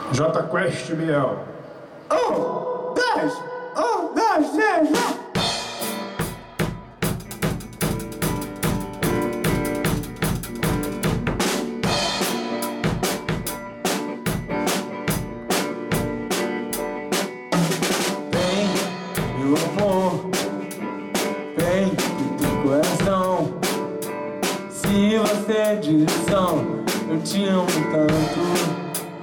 J Quest Biel. Um, dois, três, já! Vem, meu amor, vem do coração. Se você é direção, eu te amo tanto.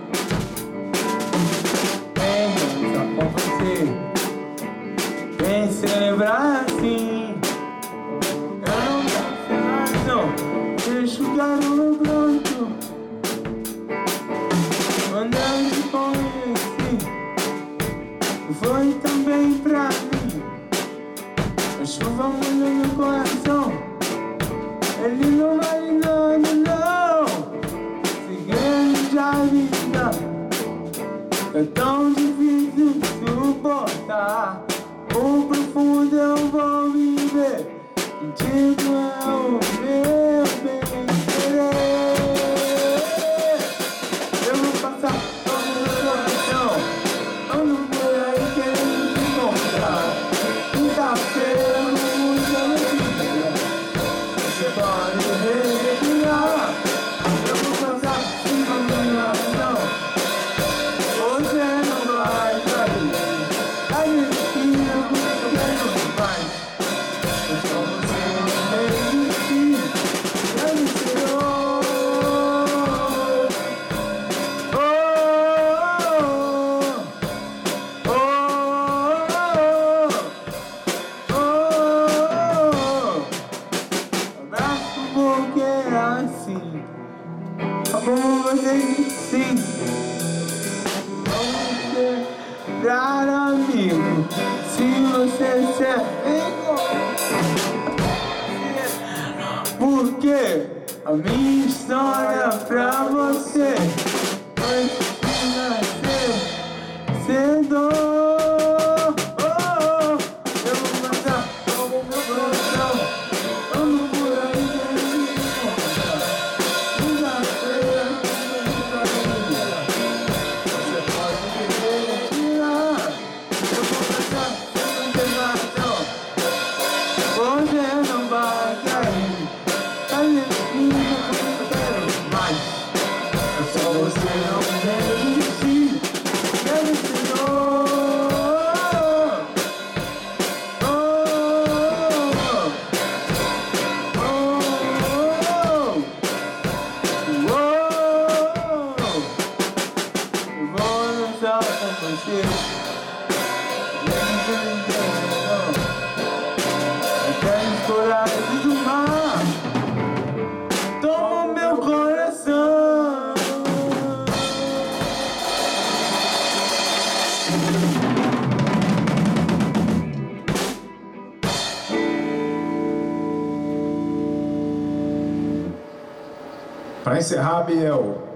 Vem dançar com você, vem celebrar assim. Eu não quero mais, não, deixa o garoto pronto. Quando eu te conheci, foi também pra mim. A chuva molhou meu coração, ele não vale nada, não. Segredo de vida é tão difícil de suportar. O profundo eu vou viver, contigo é o meu bem-querer. Eu vou passar todo o meu coração, ando por aí querendo te encontrar. Quinta-feira no mundo vida, você pode respirar. Eu vou passar uma minha ação, você não vai cair. A gente eu quero mais, eu só você não resistir. Eu me ensinou. Abraço porque é assim, como você disse sim. Vamos ser virar amigo, se você ser amigo. Porque a minha história pra você precisa ser cedo. Eu vou passar como meu coração, ando por aí querendo me encontrar. Quinta-feira, você pode me tirar. Eu vou passar sem interrogação, você não vai cair. A gente eu quero mais, é só você não resistir. Eu me ensinou. Vou dançar com você, até escorar do mar. Toma o meu coração. Para encerrar, Biel.